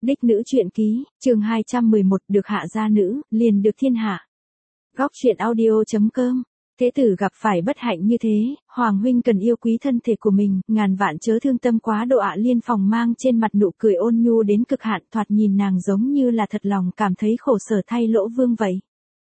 Đích nữ truyện ký, chương 211, được hạ gia nữ, liền được thiên hạ. Góc truyện audio.com. Thế tử gặp phải bất hạnh như thế, Hoàng huynh cần yêu quý thân thể của mình, ngàn vạn chớ thương tâm quá độ. Liên Phòng mang trên mặt nụ cười ôn nhu đến cực hạn, thoạt nhìn nàng giống như là thật lòng cảm thấy khổ sở thay Lỗ Vương vậy.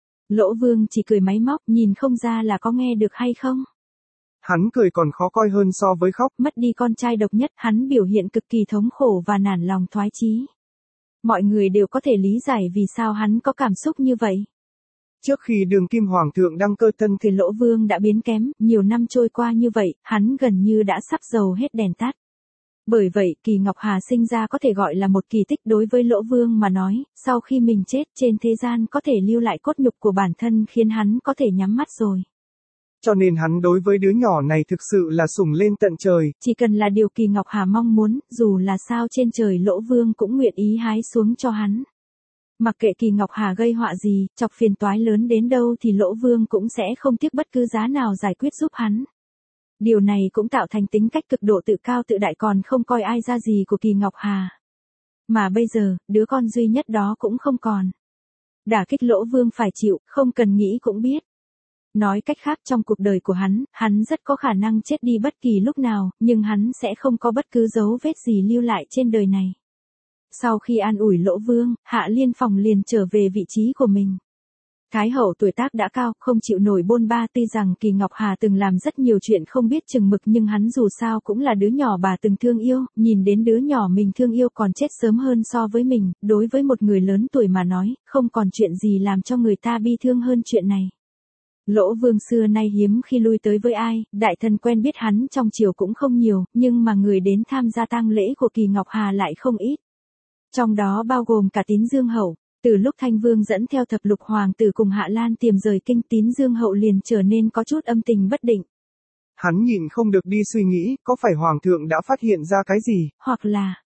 Lỗ Vương chỉ cười máy móc, nhìn không ra là có nghe được hay không. Hắn cười còn khó coi hơn so với khóc. Mất đi con trai độc nhất, hắn biểu hiện cực kỳ thống khổ và nản lòng thoái chí. Mọi người đều có thể lý giải vì sao hắn có cảm xúc như vậy. Trước khi Đường Kim Hoàng thượng đăng cơ, thân thì Lỗ Vương đã biến kém, nhiều năm trôi qua như vậy, hắn gần như đã sắp dầu hết đèn tắt. Bởi vậy, Kỳ Ngọc Hà sinh ra có thể gọi là một kỳ tích đối với Lỗ Vương mà nói, sau khi mình chết trên thế gian có thể lưu lại cốt nhục của bản thân khiến hắn có thể nhắm mắt rồi. Cho nên hắn đối với đứa nhỏ này thực sự là sủng lên tận trời. Chỉ cần là điều Kỳ Ngọc Hà mong muốn, dù là sao trên trời Lỗ Vương cũng nguyện ý hái xuống cho hắn. Mặc kệ Kỳ Ngọc Hà gây họa gì, chọc phiền toái lớn đến đâu thì Lỗ Vương cũng sẽ không tiếc bất cứ giá nào giải quyết giúp hắn. Điều này cũng tạo thành tính cách cực độ tự cao tự đại, còn không coi ai ra gì của Kỳ Ngọc Hà. Mà bây giờ, đứa con duy nhất đó cũng không còn. Đả kích Lỗ Vương phải chịu, không cần nghĩ cũng biết. Nói cách khác, trong cuộc đời của hắn rất có khả năng chết đi bất kỳ lúc nào, nhưng hắn sẽ không có bất cứ dấu vết gì lưu lại trên đời này. Sau khi an ủi Lỗ Vương, Hạ Liên Phòng liền trở về vị trí của mình. Thái hậu tuổi tác đã cao, không chịu nổi bôn ba, tuy rằng Kỳ Ngọc Hà từng làm rất nhiều chuyện không biết chừng mực nhưng hắn dù sao cũng là đứa nhỏ bà từng thương yêu, nhìn đến đứa nhỏ mình thương yêu còn chết sớm hơn so với mình, đối với một người lớn tuổi mà nói, không còn chuyện gì làm cho người ta bi thương hơn chuyện này. Lỗ Vương xưa nay hiếm khi lui tới với ai, đại thần quen biết hắn trong triều cũng không nhiều, nhưng mà người đến tham gia tang lễ của Kỳ Ngọc Hà lại không ít. Trong đó bao gồm cả Tín Dương Hậu. Từ lúc Thanh Vương dẫn theo thập lục hoàng tử cùng Hạ Lan tiềm rời kinh, Tín Dương Hậu liền trở nên có chút âm tình bất định. Hắn nhịn không được đi suy nghĩ, có phải Hoàng thượng đã phát hiện ra cái gì? Hoặc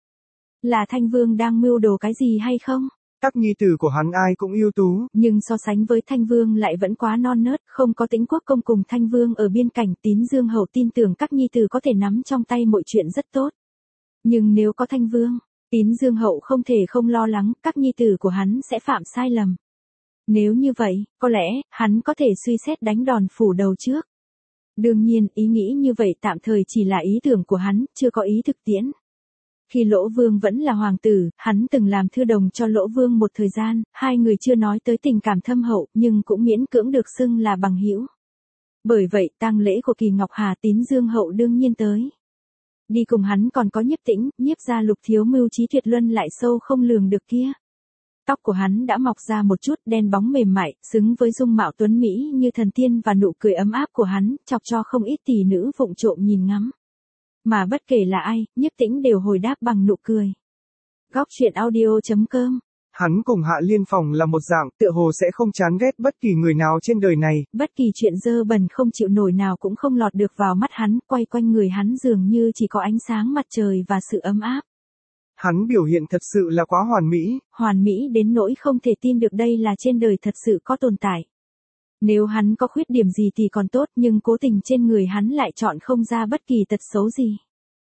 là Thanh Vương đang mưu đồ cái gì hay không? Các nhi tử của hắn ai cũng ưu tú, nhưng so sánh với Thanh Vương lại vẫn quá non nớt, không có Tĩnh Quốc công cùng Thanh Vương ở biên cảnh. Tín Dương Hậu tin tưởng các nhi tử có thể nắm trong tay mọi chuyện rất tốt. Nhưng nếu có Thanh Vương, Tín Dương Hậu không thể không lo lắng các nhi tử của hắn sẽ phạm sai lầm. Nếu như vậy, có lẽ hắn có thể suy xét đánh đòn phủ đầu trước. Đương nhiên, ý nghĩ như vậy tạm thời chỉ là ý tưởng của hắn, chưa có ý thực tiễn. Khi Lỗ Vương vẫn là hoàng tử, hắn từng làm thư đồng cho Lỗ Vương một thời gian, hai người chưa nói tới tình cảm thâm hậu, nhưng cũng miễn cưỡng được xưng là bằng hữu. Bởi vậy, tang lễ của Kỳ Ngọc Hà, Tín Dương Hậu đương nhiên tới. Đi cùng hắn còn có Nhiếp Tĩnh, Nhiếp gia Lục thiếu mưu trí tuyệt luân lại sâu không lường được kia. Tóc của hắn đã mọc ra một chút, đen bóng mềm mại, xứng với dung mạo tuấn mỹ như thần tiên và nụ cười ấm áp của hắn, chọc cho không ít tỷ nữ vụng trộm nhìn ngắm. Mà bất kể là ai, Nhiếp Tĩnh đều hồi đáp bằng nụ cười. Góc truyện audio.com. Hắn cùng Hạ Liên Phòng là một dạng, tựa hồ sẽ không chán ghét bất kỳ người nào trên đời này. Bất kỳ chuyện dơ bẩn không chịu nổi nào cũng không lọt được vào mắt hắn, quay quanh người hắn dường như chỉ có ánh sáng mặt trời và sự ấm áp. Hắn biểu hiện thật sự là quá hoàn mỹ đến nỗi không thể tin được đây là trên đời thật sự có tồn tại. Nếu hắn có khuyết điểm gì thì còn tốt, nhưng cố tình trên người hắn lại chọn không ra bất kỳ tật xấu gì.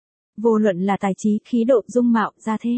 Vô luận là tài trí, khí độ, dung mạo, gia thế,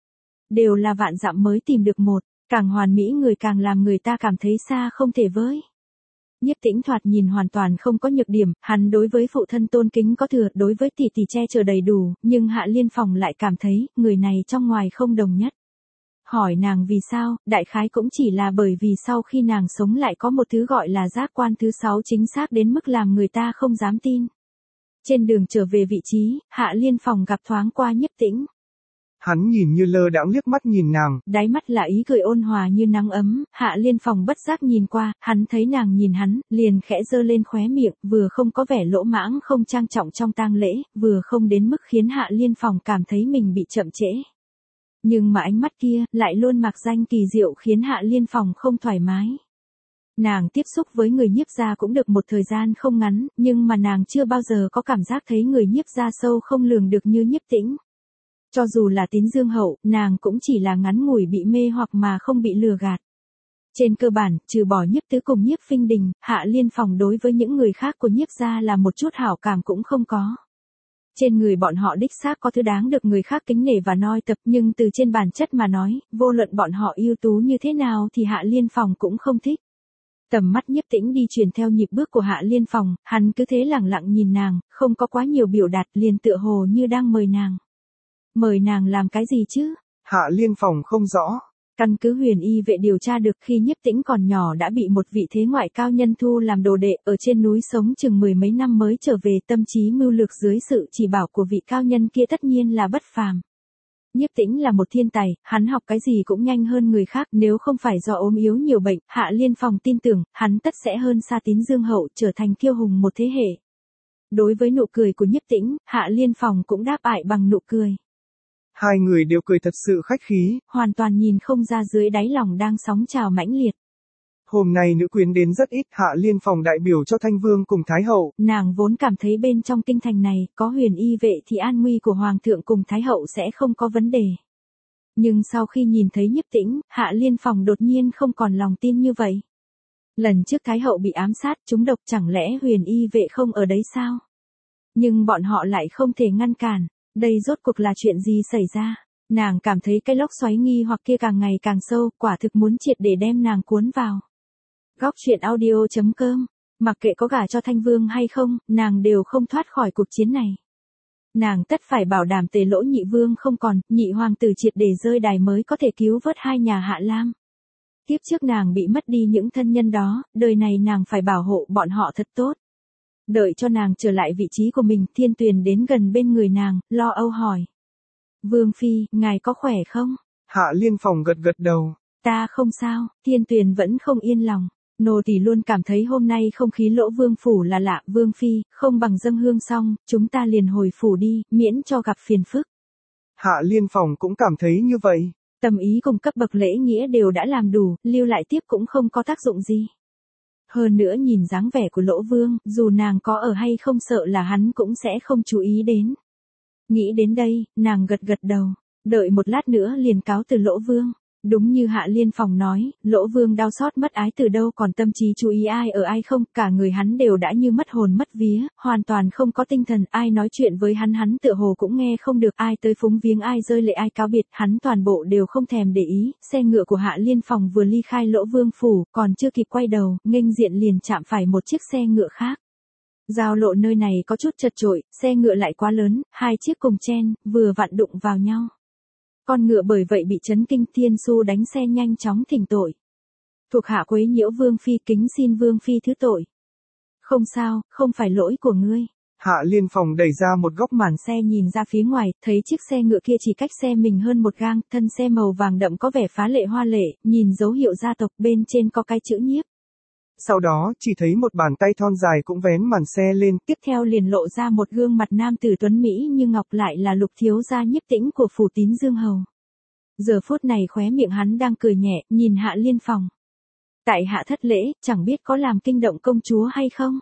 đều là vạn dặm mới tìm được một, càng hoàn mỹ người càng làm người ta cảm thấy xa không thể với. Nhiếp Tĩnh thoạt nhìn hoàn toàn không có nhược điểm, hắn đối với phụ thân tôn kính có thừa, đối với tỷ tỷ che chở đầy đủ, nhưng Hạ Liên Phòng lại cảm thấy, người này trong ngoài không đồng nhất. Hỏi nàng vì sao, đại khái cũng chỉ là bởi vì sau khi nàng sống lại có một thứ gọi là giác quan thứ 6 chính xác đến mức làm người ta không dám tin. Trên đường trở về vị trí, Hạ Liên Phòng gặp thoáng qua Nhiếp Tĩnh. Hắn nhìn như lơ đãng liếc mắt nhìn nàng, đáy mắt là ý cười ôn hòa như nắng ấm. Hạ Liên Phòng bất giác nhìn qua, hắn thấy nàng nhìn hắn, liền khẽ giơ lên khóe miệng, vừa không có vẻ lỗ mãng không trang trọng trong tang lễ, vừa không đến mức khiến Hạ Liên Phòng cảm thấy mình bị chậm trễ. Nhưng mà ánh mắt kia, lại luôn mạc danh kỳ diệu khiến Hạ Liên Phòng không thoải mái. Nàng tiếp xúc với người Nhiếp gia cũng được một thời gian không ngắn, nhưng mà nàng chưa bao giờ có cảm giác thấy người Nhiếp gia sâu không lường được như Nhiếp Tĩnh. Cho dù là Tín Dương Hậu, nàng cũng chỉ là ngắn ngủi bị mê hoặc mà không bị lừa gạt. Trên cơ bản, trừ bỏ Nhiếp Tứ cùng Nhiếp Phinh Đình, Hạ Liên Phòng đối với những người khác của Nhiếp gia là một chút hảo cảm cũng không có. Trên người bọn họ đích xác có thứ đáng được người khác kính nể và noi tập, nhưng từ trên bản chất mà nói, vô luận bọn họ ưu tú như thế nào thì Hạ Liên Phong cũng không thích. Tầm mắt Nhiếp Tĩnh đi truyền theo nhịp bước của Hạ Liên Phong, hắn cứ thế lẳng lặng nhìn nàng, không có quá nhiều biểu đạt, liền tựa hồ như đang mời nàng. Mời nàng làm cái gì chứ? Hạ Liên Phong không rõ. Căn cứ Huyền Y vệ điều tra được, khi Nhiếp Tĩnh còn nhỏ đã bị một vị thế ngoại cao nhân thu làm đồ đệ, ở trên núi sống chừng 10 mấy năm mới trở về, tâm trí mưu lược dưới sự chỉ bảo của vị cao nhân kia tất nhiên là bất phàm. Nhiếp Tĩnh là một thiên tài, hắn học cái gì cũng nhanh hơn người khác, nếu không phải do ốm yếu nhiều bệnh, Hạ Liên Phong tin tưởng, hắn tất sẽ hơn xa Tín Dương Hậu, trở thành kiêu hùng một thế hệ. Đối với nụ cười của Nhiếp Tĩnh, Hạ Liên Phong cũng đáp lại bằng nụ cười. Hai người đều cười thật sự khách khí, hoàn toàn nhìn không ra dưới đáy lòng đang sóng trào mãnh liệt. Hôm nay nữ quyến đến rất ít, Hạ Liên Phong đại biểu cho Thanh Vương cùng Thái Hậu. Nàng vốn cảm thấy bên trong kinh thành này, có Huyền Y vệ thì an nguy của Hoàng thượng cùng Thái Hậu sẽ không có vấn đề. Nhưng sau khi nhìn thấy Nhiếp Tĩnh, Hạ Liên Phong đột nhiên không còn lòng tin như vậy. Lần trước Thái Hậu bị ám sát, trúng độc, chẳng lẽ Huyền Y vệ không ở đấy sao? Nhưng bọn họ lại không thể ngăn cản. Đây rốt cuộc là chuyện gì xảy ra? Nàng cảm thấy cái lốc xoáy nghi hoặc kia càng ngày càng sâu, quả thực muốn triệt để đem nàng cuốn vào. Góc truyện audio.com. Mặc kệ có gả cho Thanh Vương hay không, nàng đều không thoát khỏi cuộc chiến này. Nàng tất phải bảo đảm Tề Lỗ nhị vương không còn, nhị hoàng tử triệt để rơi đài mới có thể cứu vớt hai nhà Hạ Lam. Tiếp trước nàng bị mất đi những thân nhân đó, đời này nàng phải bảo hộ bọn họ thật tốt. Đợi cho nàng trở lại vị trí của mình, Thiên Tuyền đến gần bên người nàng, lo âu hỏi. Vương Phi, ngài có khỏe không? Hạ Liên Phong gật gật đầu. Ta không sao, Thiên Tuyền vẫn không yên lòng. Nô tỳ luôn cảm thấy hôm nay không khí Lỗ Vương phủ là lạ. Vương Phi, không bằng dâng hương xong, chúng ta liền hồi phủ đi, miễn cho gặp phiền phức. Hạ Liên Phong cũng cảm thấy như vậy. Tâm ý cùng cấp bậc lễ nghĩa đều đã làm đủ, lưu lại tiếp cũng không có tác dụng gì. Hơn nữa nhìn dáng vẻ của Lỗ Vương, dù nàng có ở hay không sợ là hắn cũng sẽ không chú ý đến. Nghĩ đến đây, nàng gật gật đầu, đợi một lát nữa liền cáo từ Lỗ Vương. Đúng như Hạ Liên Phong nói, Lỗ Vương đau xót mất ái từ đâu còn tâm trí chú ý ai ở ai không, cả người hắn đều đã như mất hồn mất vía, hoàn toàn không có tinh thần, ai nói chuyện với hắn tựa hồ cũng nghe không được, ai tới phúng viếng ai rơi lệ ai cáo biệt, hắn toàn bộ đều không thèm để ý. Xe ngựa của Hạ Liên Phong vừa ly khai Lỗ Vương phủ, còn chưa kịp quay đầu, nghênh diện liền chạm phải một chiếc xe ngựa khác. Giao lộ nơi này có chút chật chội, xe ngựa lại quá lớn, hai chiếc cùng chen, vừa vặn đụng vào nhau. Con ngựa bởi vậy bị chấn kinh, Thiên Su đánh xe nhanh chóng thỉnh tội. Thuộc hạ quấy nhiễu Vương Phi, kính xin Vương Phi thứ tội. Không sao, không phải lỗi của ngươi. Hạ Liên Phong đẩy ra một góc màn xe nhìn ra phía ngoài, thấy chiếc xe ngựa kia chỉ cách xe mình hơn một gang, thân xe màu vàng đậm có vẻ phá lệ hoa lệ, nhìn dấu hiệu gia tộc, bên trên có cái chữ Nhiếp. Sau đó, chỉ thấy một bàn tay thon dài cũng vén màn xe lên. Tiếp theo liền lộ ra một gương mặt nam tử tuấn Mỹ như ngọc, lại là Lục thiếu gia Nhiếp Tĩnh của phủ Tín Dương Hầu. Giờ phút này khóe miệng hắn đang cười nhẹ, nhìn Hạ Liên Phong. Tại hạ thất lễ, chẳng biết có làm kinh động công chúa hay không?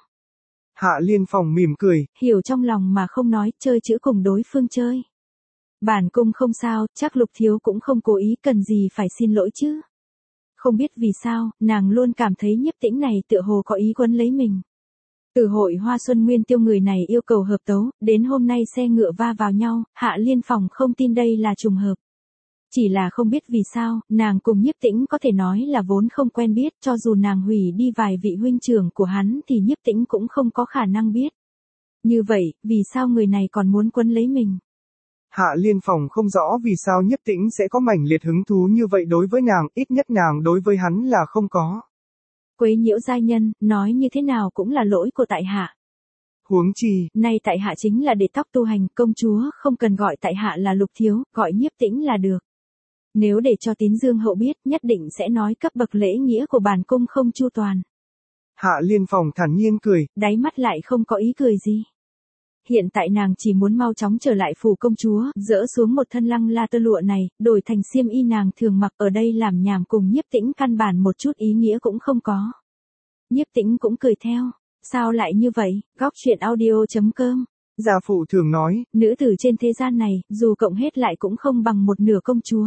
Hạ Liên Phong mỉm cười, hiểu trong lòng mà không nói, chơi chữ cùng đối phương chơi. Bản cung không sao, chắc Lục thiếu cũng không cố ý, cần gì phải xin lỗi chứ. Không biết vì sao, nàng luôn cảm thấy Nhiếp Tĩnh này tựa hồ có ý quấn lấy mình. Từ hội Hoa Xuân Nguyên Tiêu người này yêu cầu hợp tấu, đến hôm nay xe ngựa va vào nhau, Hạ Liên Phong không tin đây là trùng hợp. Chỉ là không biết vì sao, nàng cùng Nhiếp Tĩnh có thể nói là vốn không quen biết, cho dù nàng hủy đi vài vị huynh trưởng của hắn thì Nhiếp Tĩnh cũng không có khả năng biết. Như vậy, vì sao người này còn muốn quấn lấy mình? Hạ Liên Phong không rõ vì sao Nhiếp Tĩnh sẽ có mãnh liệt hứng thú như vậy đối với nàng, ít nhất nàng đối với hắn là không có. Quấy nhiễu giai nhân, nói như thế nào cũng là lỗi của tại hạ. Huống chi, nay tại hạ chính là để tóc tu hành, công chúa không cần gọi tại hạ là Lục thiếu, gọi Nhiếp Tĩnh là được. Nếu để cho Tín Dương Hậu biết, nhất định sẽ nói cấp bậc lễ nghĩa của bản cung không chu toàn. Hạ Liên Phong thản nhiên cười, đáy mắt lại không có ý cười gì. Hiện tại nàng chỉ muốn mau chóng trở lại phủ công chúa, dỡ xuống một thân lăng la tơ lụa này, đổi thành xiêm y nàng thường mặc, ở đây làm nhảm cùng Nhiếp Tĩnh căn bản một chút ý nghĩa cũng không có. Nhiếp Tĩnh cũng cười theo, sao lại như vậy? Góc truyện audio.com. Gia phụ thường nói, nữ tử trên thế gian này, dù cộng hết lại cũng không bằng một nửa công chúa.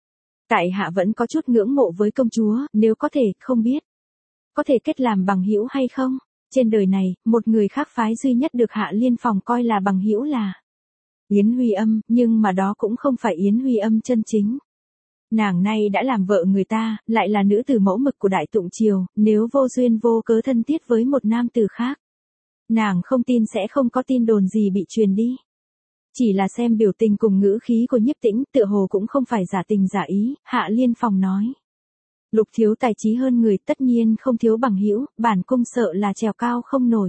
Tại hạ vẫn có chút ngưỡng mộ với công chúa, nếu có thể, không biết có thể kết làm bằng hữu hay không? Trên đời này, một người khác phái duy nhất được Hạ Liên Phong coi là bằng hữu là Yến Huy Âm, nhưng mà đó cũng không phải Yến Huy Âm chân chính. Nàng nay đã làm vợ người ta, lại là nữ tử mẫu mực của Đại Tụng Triều, nếu vô duyên vô cớ thân thiết với một nam tử khác. Nàng không tin sẽ không có tin đồn gì bị truyền đi. Chỉ là xem biểu tình cùng ngữ khí của Nhiếp Tĩnh tựa hồ cũng không phải giả tình giả ý, Hạ Liên Phòng nói. Lục thiếu tài trí hơn người tất nhiên không thiếu bằng hữu, bản cung sợ là trèo cao không nổi.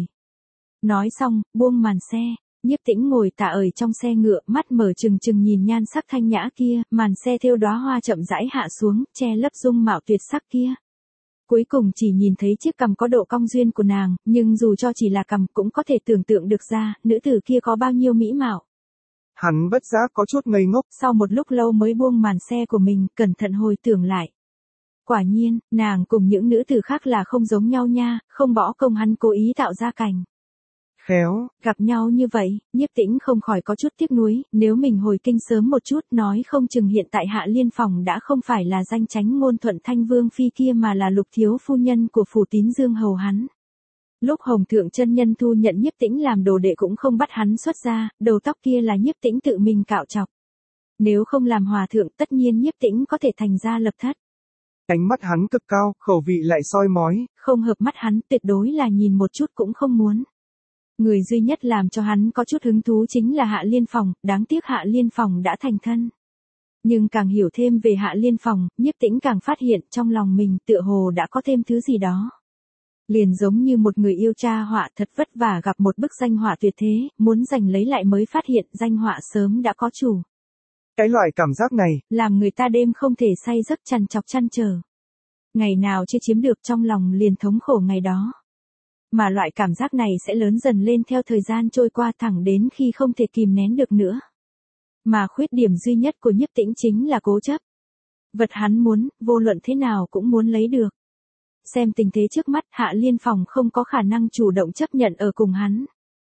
Nói xong, buông màn xe, Nhiếp Tĩnh ngồi tả ở trong xe ngựa, mắt mở trừng trừng nhìn nhan sắc thanh nhã kia, màn xe thêu đóa hoa chậm rãi hạ xuống, che lấp dung mạo tuyệt sắc kia. Cuối cùng chỉ nhìn thấy chiếc cằm có độ cong duyên của nàng, nhưng dù cho chỉ là cằm cũng có thể tưởng tượng được ra, nữ tử kia có bao nhiêu mỹ mạo. Hắn bất giác có chút ngây ngốc. Sau một lúc lâu mới buông màn xe của mình, cẩn thận hồi tưởng lại. Quả nhiên, nàng cùng những nữ tử khác là không giống nhau nha, không bỏ công hắn cố ý tạo ra cảnh. Khéo, gặp nhau như vậy, Nhiếp Tĩnh không khỏi có chút tiếc nuối, nếu mình hồi kinh sớm một chút nói không chừng hiện tại Hạ Liên Phòng đã không phải là danh chánh ngôn thuận Thanh Vương Phi kia mà là Lục thiếu phu nhân của phủ Tín Dương hầu hắn. Lúc Hồng Thượng chân nhân thu nhận Nhiếp Tĩnh làm đồ đệ cũng không bắt hắn xuất ra, đầu tóc kia là Nhiếp Tĩnh tự mình cạo chọc. Nếu không làm hòa thượng tất nhiên Nhiếp Tĩnh có thể thành ra lập thất. Ánh mắt hắn cực cao, khẩu vị lại soi mói. Không hợp mắt hắn tuyệt đối là nhìn một chút cũng không muốn. Người duy nhất làm cho hắn có chút hứng thú chính là Hạ Liên Phòng, đáng tiếc Hạ Liên Phòng đã thành thân. Nhưng càng hiểu thêm về Hạ Liên Phòng, Nhiếp Tĩnh càng phát hiện trong lòng mình tựa hồ đã có thêm thứ gì đó. Liền giống như một người yêu tra họa thật vất vả gặp một bức danh họa tuyệt thế, muốn giành lấy lại mới phát hiện danh họa sớm đã có chủ. Cái loại cảm giác này, làm người ta đêm không thể say giấc trằn trọc chăn trở. Ngày nào chưa chiếm được trong lòng liền thống khổ ngày đó. Mà loại cảm giác này sẽ lớn dần lên theo thời gian trôi qua thẳng đến khi không thể kìm nén được nữa. Mà khuyết điểm duy nhất của Nhiếp Tĩnh chính là cố chấp. Vật hắn muốn, vô luận thế nào cũng muốn lấy được. Xem tình thế trước mắt, Hạ Liên Phòng không có khả năng chủ động chấp nhận ở cùng hắn.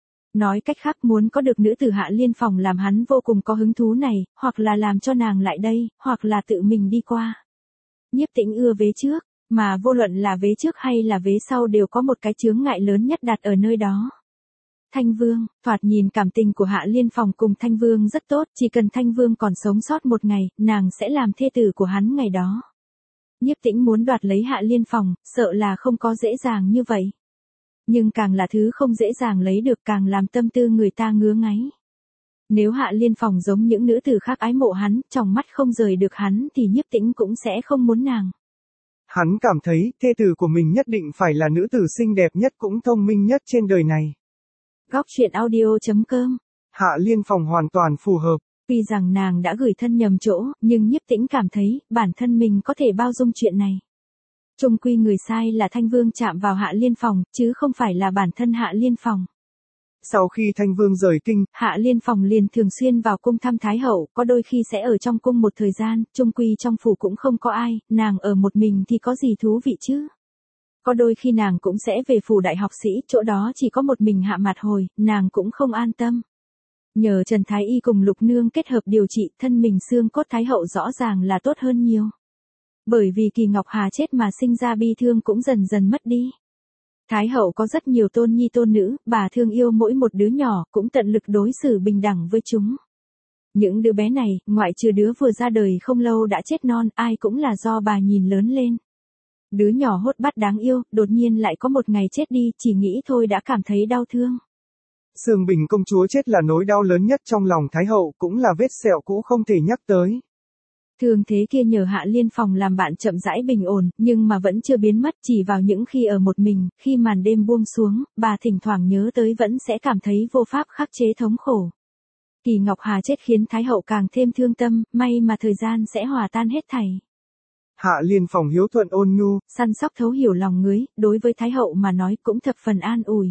Nói cách khác muốn có được nữ tử Hạ Liên Phòng làm hắn vô cùng có hứng thú này, hoặc là làm cho nàng lại đây, hoặc là tự mình đi qua. Nhiếp Tĩnh ưa vế trước, mà vô luận là vế trước hay là vế sau đều có một cái chướng ngại lớn nhất đặt ở nơi đó. Thanh Vương, thoạt nhìn cảm tình của Hạ Liên Phòng cùng Thanh Vương rất tốt, chỉ cần Thanh Vương còn sống sót một ngày, nàng sẽ làm thê tử của hắn ngày đó. Nhiếp Tĩnh muốn đoạt lấy Hạ Liên Phòng, sợ là không có dễ dàng như vậy. Nhưng càng là thứ không dễ dàng lấy được càng làm tâm tư người ta ngứa ngáy. Nếu Hạ Liên Phòng giống những nữ tử khác ái mộ hắn, trong mắt không rời được hắn thì Nhiếp Tĩnh cũng sẽ không muốn nàng. Hắn cảm thấy, thê tử của mình nhất định phải là nữ tử xinh đẹp nhất cũng thông minh nhất trên đời này. Góc truyện audio.com. Hạ Liên Phòng hoàn toàn phù hợp. Tuy rằng nàng đã gửi thân nhầm chỗ, nhưng Nhiếp Tĩnh cảm thấy, bản thân mình có thể bao dung chuyện này. Chung quy người sai là Thanh Vương chạm vào Hạ Liên Phòng, chứ không phải là bản thân Hạ Liên Phòng. Sau khi Thanh Vương rời kinh, Hạ Liên Phòng liền thường xuyên vào cung thăm Thái Hậu, có đôi khi sẽ ở trong cung một thời gian, chung quy trong phủ cũng không có ai, nàng ở một mình thì có gì thú vị chứ. Có đôi khi nàng cũng sẽ về phủ đại học sĩ, chỗ đó chỉ có một mình Hạ Mạt Hồi, nàng cũng không an tâm. Nhờ Trần Thái Y cùng Lục Nương kết hợp điều trị, thân mình xương cốt Thái Hậu rõ ràng là tốt hơn nhiều. Bởi vì Kỳ Ngọc Hà chết mà sinh ra bi thương cũng dần dần mất đi. Thái Hậu có rất nhiều tôn nhi tôn nữ, bà thương yêu mỗi một đứa nhỏ, cũng tận lực đối xử bình đẳng với chúng. Những đứa bé này, ngoại trừ đứa vừa ra đời không lâu đã chết non, ai cũng là do bà nhìn lớn lên. Đứa nhỏ hốt bát đáng yêu, đột nhiên lại có một ngày chết đi, chỉ nghĩ thôi đã cảm thấy đau thương. Sương Bình công chúa chết là nỗi đau lớn nhất trong lòng Thái Hậu, cũng là vết sẹo cũ không thể nhắc tới. Thường thế kia nhờ Hạ Liên Phòng làm bạn chậm rãi bình ổn, nhưng mà vẫn chưa biến mất, chỉ vào những khi ở một mình, khi màn đêm buông xuống, bà thỉnh thoảng nhớ tới vẫn sẽ cảm thấy vô pháp khắc chế thống khổ. Kỳ Ngọc Hà chết khiến Thái Hậu càng thêm thương tâm, may mà thời gian sẽ hòa tan hết thảy. Hạ Liên Phòng hiếu thuận ôn nhu, săn sóc thấu hiểu lòng người, đối với Thái Hậu mà nói cũng thập phần an ủi.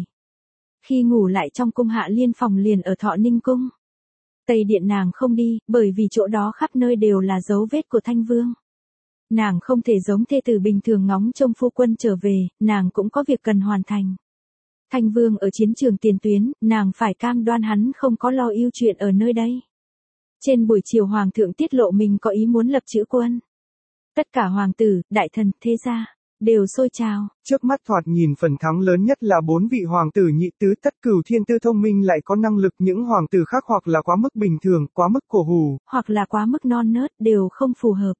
Khi ngủ lại trong cung Hạ Liên Phòng liền ở Thọ Ninh cung. Tây Điện nàng không đi, bởi vì chỗ đó khắp nơi đều là dấu vết của Thanh Vương. Nàng không thể giống thê tử bình thường ngóng trông phu quân trở về, nàng cũng có việc cần hoàn thành. Thanh Vương ở chiến trường tiền tuyến, nàng phải cam đoan hắn không có lo ưu chuyện ở nơi đây. Trên buổi chiều Hoàng thượng tiết lộ mình có ý muốn lập chữ quân. Tất cả hoàng tử, đại thần, thế gia, đều sôi trào. Trước mắt thoạt nhìn phần thắng lớn nhất là 4 vị hoàng tử Nhị Tứ Tất Cửu Thiên Tư thông minh lại có năng lực, những hoàng tử khác hoặc là quá mức bình thường, quá mức cổ hủ, hoặc là quá mức non nớt, đều không phù hợp.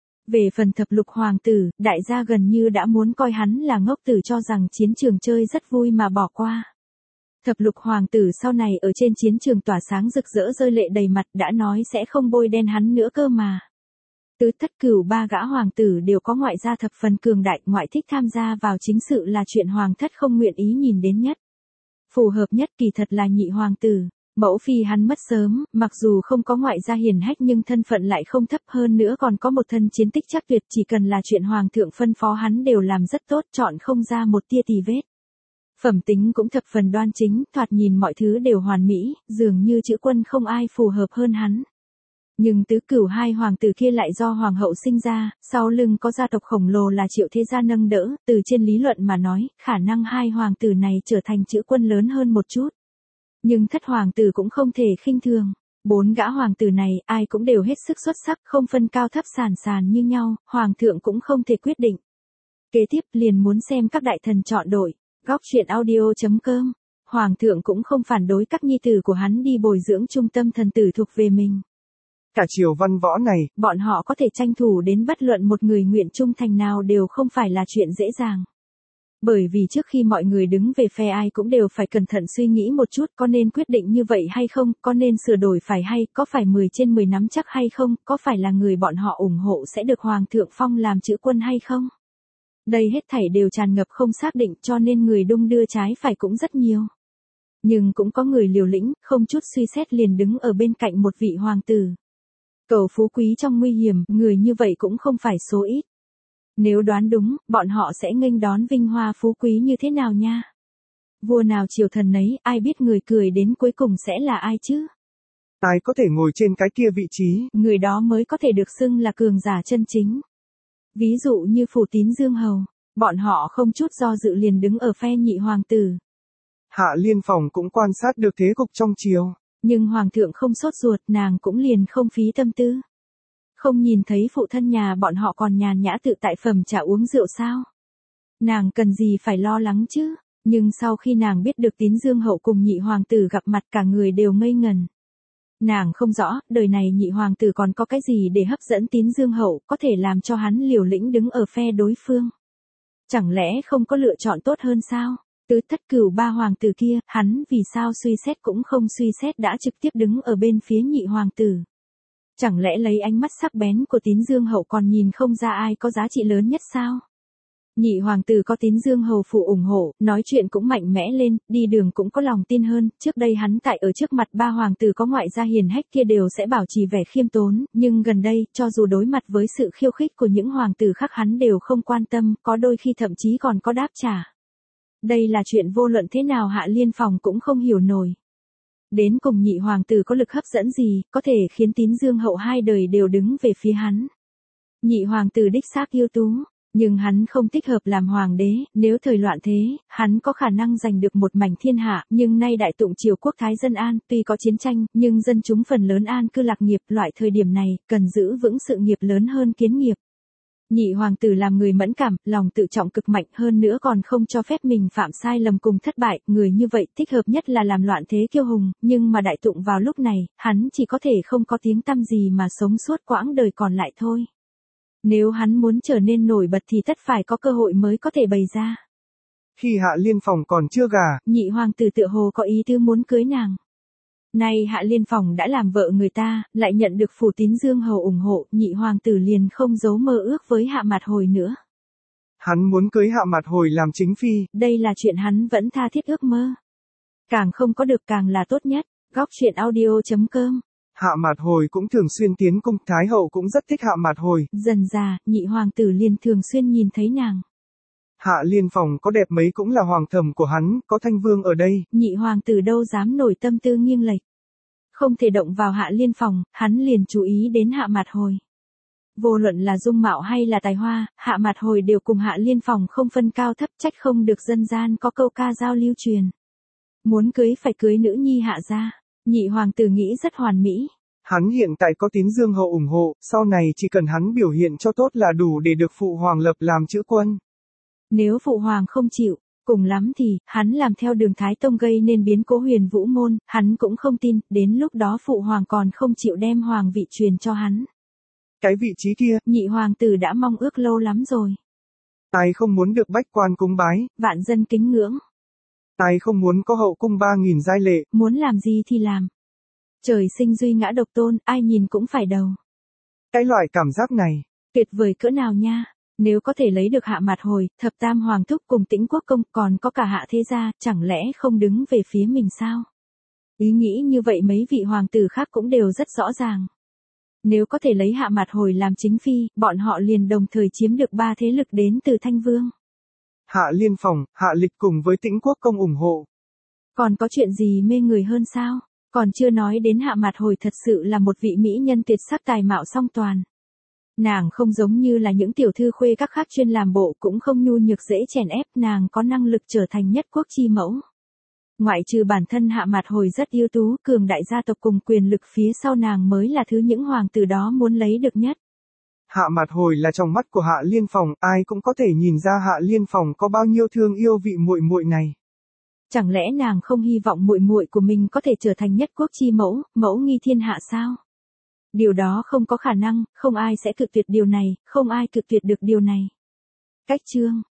Về phần thập lục hoàng tử, đại gia gần như đã muốn coi hắn là ngốc tử, cho rằng chiến trường chơi rất vui mà bỏ qua. Thập lục hoàng tử sau này ở trên chiến trường tỏa sáng rực rỡ, rơi lệ đầy mặt, đã nói sẽ không bôi đen hắn nữa cơ mà. Tứ Thất Cửu ba gã hoàng tử đều có ngoại gia thập phần cường đại, ngoại thích tham gia vào chính sự là chuyện hoàng thất không nguyện ý nhìn đến nhất. Phù hợp nhất kỳ thật là nhị hoàng tử. Mẫu phi hắn mất sớm, mặc dù không có ngoại gia hiển hách nhưng thân phận lại không thấp, hơn nữa còn có một thân chiến tích chắc tuyệt, chỉ cần là chuyện hoàng thượng phân phó hắn đều làm rất tốt, chọn không ra một tia tì vết. Phẩm tính cũng thập phần đoan chính, thoạt nhìn mọi thứ đều hoàn mỹ, dường như chữ quân không ai phù hợp hơn hắn. Nhưng tứ cửu hai hoàng tử kia lại do hoàng hậu sinh ra, sau lưng có gia tộc khổng lồ là Triệu thế gia nâng đỡ, từ trên lý luận mà nói, khả năng hai hoàng tử này trở thành chữ quân lớn hơn một chút. Nhưng thất hoàng tử cũng không thể khinh thường. 4 gã hoàng tử này, ai cũng đều hết sức xuất sắc, không phân cao thấp sàn sàn như nhau, hoàng thượng cũng không thể quyết định. Kế tiếp liền muốn xem các đại thần chọn đội. Góc truyện audio.com. Hoàng thượng cũng không phản đối các nhi tử của hắn đi bồi dưỡng trung tâm thần tử thuộc về mình. Cả triều văn võ này, bọn họ có thể tranh thủ đến bất luận một người nguyện trung thành nào đều không phải là chuyện dễ dàng. Bởi vì trước khi mọi người đứng về phe ai cũng đều phải cẩn thận suy nghĩ một chút, có nên quyết định như vậy hay không, có nên sửa đổi phải hay, có phải 10 trên 10 nắm chắc hay không, có phải là người bọn họ ủng hộ sẽ được hoàng thượng phong làm chữ quân hay không. Đây hết thảy đều tràn ngập không xác định, cho nên người đung đưa trái phải cũng rất nhiều. Nhưng cũng có người liều lĩnh, không chút suy xét liền đứng ở bên cạnh một vị hoàng tử. Cầu phú quý trong nguy hiểm, người như vậy cũng không phải số ít. Nếu đoán đúng, bọn họ sẽ nghênh đón vinh hoa phú quý như thế nào nha? Vua nào triều thần nấy, ai biết người cười đến cuối cùng sẽ là ai chứ? ai có thể ngồi trên cái kia vị trí? Người đó mới có thể được xưng là cường giả chân chính. Ví dụ như Phủ Tín Dương Hầu, bọn họ không chút do dự liền đứng ở phe nhị hoàng tử. Hạ Liên Phòng cũng quan sát được thế cục trong triều. Nhưng hoàng thượng không sốt ruột, nàng cũng liền không phí tâm tư. Không nhìn thấy phụ thân nhà bọn họ còn nhàn nhã tự tại phẩm trà uống rượu sao? Nàng cần gì phải lo lắng chứ? Nhưng sau khi nàng biết được Tín Dương Hậu cùng nhị hoàng tử gặp mặt, cả người đều ngây ngần. Nàng không rõ, đời này nhị hoàng tử còn có cái gì để hấp dẫn Tín Dương Hậu, có thể làm cho hắn liều lĩnh đứng ở phe đối phương. Chẳng lẽ không có lựa chọn tốt hơn sao? Tứ Thất Cửu ba hoàng tử kia, hắn vì sao suy xét cũng không suy xét đã trực tiếp đứng ở bên phía nhị hoàng tử. Chẳng lẽ lấy ánh mắt sắc bén của Tín Dương Hậu còn nhìn không ra ai có giá trị lớn nhất sao? Nhị hoàng tử có Tín Dương Hầu phụ ủng hộ, nói chuyện cũng mạnh mẽ lên, đi đường cũng có lòng tin hơn, trước đây hắn tại ở trước mặt ba hoàng tử có ngoại gia hiền hách kia đều sẽ bảo trì vẻ khiêm tốn, nhưng gần đây, cho dù đối mặt với sự khiêu khích của những hoàng tử khác hắn đều không quan tâm, có đôi khi thậm chí còn có đáp trả. Đây là chuyện vô luận thế nào Hạ Liên Phòng cũng không hiểu nổi. Đến cùng nhị hoàng tử có lực hấp dẫn gì, có thể khiến Tín Dương Hậu hai đời đều đứng về phía hắn. Nhị hoàng tử đích xác ưu tú, nhưng hắn không thích hợp làm hoàng đế, nếu thời loạn thế, hắn có khả năng giành được một mảnh thiên hạ, nhưng nay đại tụng triều quốc thái dân an, tuy có chiến tranh, nhưng dân chúng phần lớn an cư lạc nghiệp, loại thời điểm này, cần giữ vững sự nghiệp lớn hơn kiến nghiệp. Nhị hoàng tử làm người mẫn cảm, lòng tự trọng cực mạnh, hơn nữa còn không cho phép mình phạm sai lầm cùng thất bại, người như vậy thích hợp nhất là làm loạn thế kiêu hùng, nhưng mà đại tụng vào lúc này, hắn chỉ có thể không có tiếng tăm gì mà sống suốt quãng đời còn lại thôi. Nếu hắn muốn trở nên nổi bật thì tất phải có cơ hội mới có thể bày ra. Khi Hạ Liên Phòng còn chưa gả, nhị hoàng tử tựa hồ có ý tư muốn cưới nàng. Nay Hạ Liên Phòng đã làm vợ người ta, lại nhận được Phủ Tín Dương Hầu ủng hộ, nhị hoàng tử liền không giấu mơ ước với Hạ Mạt Hồi nữa. Hắn muốn cưới Hạ Mạt Hồi làm chính phi. Đây là chuyện hắn vẫn tha thiết ước mơ. Càng không có được càng là tốt nhất. Góc truyện audio.com. Hạ Mạt Hồi cũng thường xuyên tiến cung, Thái hậu cũng rất thích Hạ Mạt Hồi. Dần dà, nhị hoàng tử liền thường xuyên nhìn thấy nàng. Hạ Liên Phòng có đẹp mấy cũng là hoàng thầm của hắn, có Thanh Vương ở đây. Nhị hoàng tử đâu dám nổi tâm tư nghiêng lệch. Không thể động vào Hạ Liên Phòng, hắn liền chú ý đến Hạ Mạt Hồi. Vô luận là dung mạo hay là tài hoa, Hạ Mạt Hồi đều cùng Hạ Liên Phòng không phân cao thấp, trách không được dân gian có câu ca dao lưu truyền. Muốn cưới phải cưới nữ nhi Hạ gia. Nhị hoàng tử nghĩ rất hoàn mỹ. Hắn hiện tại có Tín Dương Hậu ủng hộ, sau này chỉ cần hắn biểu hiện cho tốt là đủ để được phụ hoàng lập làm chữ quân. Nếu phụ hoàng không chịu, cùng lắm thì, hắn làm theo Đường Thái Tông gây nên biến cố Huyền Vũ Môn, hắn cũng không tin, đến lúc đó phụ hoàng còn không chịu đem hoàng vị truyền cho hắn. Cái vị trí kia, Nhị hoàng tử đã mong ước lâu lắm rồi. ai không muốn được bách quan cúng bái, Vạn dân kính ngưỡng. ai không muốn có hậu cung 3.000 giai lệ. Muốn làm gì thì làm. Trời sinh duy ngã độc tôn, ai nhìn cũng phải đầu. Cái loại cảm giác này, Tuyệt vời cỡ nào nha. Nếu có thể lấy được Hạ Mạt Hồi, Thập Tam Hoàng Thúc cùng Tĩnh Quốc Công, còn có cả Hạ Thế Gia, chẳng lẽ không đứng về phía mình sao? Ý nghĩ như vậy mấy vị hoàng tử khác cũng đều rất rõ ràng. Nếu có thể lấy Hạ Mạt Hồi làm chính phi, bọn họ liền đồng thời chiếm được 3 thế lực đến từ Thanh Vương. Hạ Liên Phòng, Hạ Lịch cùng với Tĩnh Quốc Công ủng hộ. Còn có chuyện gì mê người hơn sao? Còn chưa nói đến Hạ Mạt Hồi thật sự là một vị mỹ nhân tuyệt sắc tài mạo song toàn. Nàng không giống như là những tiểu thư khuê các khác chuyên làm bộ, cũng không nhu nhược dễ chèn ép, nàng có năng lực trở thành nhất quốc chi mẫu. Ngoại trừ bản thân Hạ Mạt Hồi rất ưu tú, cường đại gia tộc cùng quyền lực phía sau nàng mới là thứ những hoàng tử đó muốn lấy được nhất. Hạ Mạt Hồi là trong mắt của Hạ Liên Phòng, ai cũng có thể nhìn ra Hạ Liên Phòng có bao nhiêu thương yêu vị muội muội này. Chẳng lẽ nàng không hy vọng muội muội của mình có thể trở thành nhất quốc chi mẫu, mẫu nghi thiên hạ sao? Điều đó không có khả năng, không ai sẽ cự tuyệt điều này, không ai cự tuyệt được điều này. Cách chương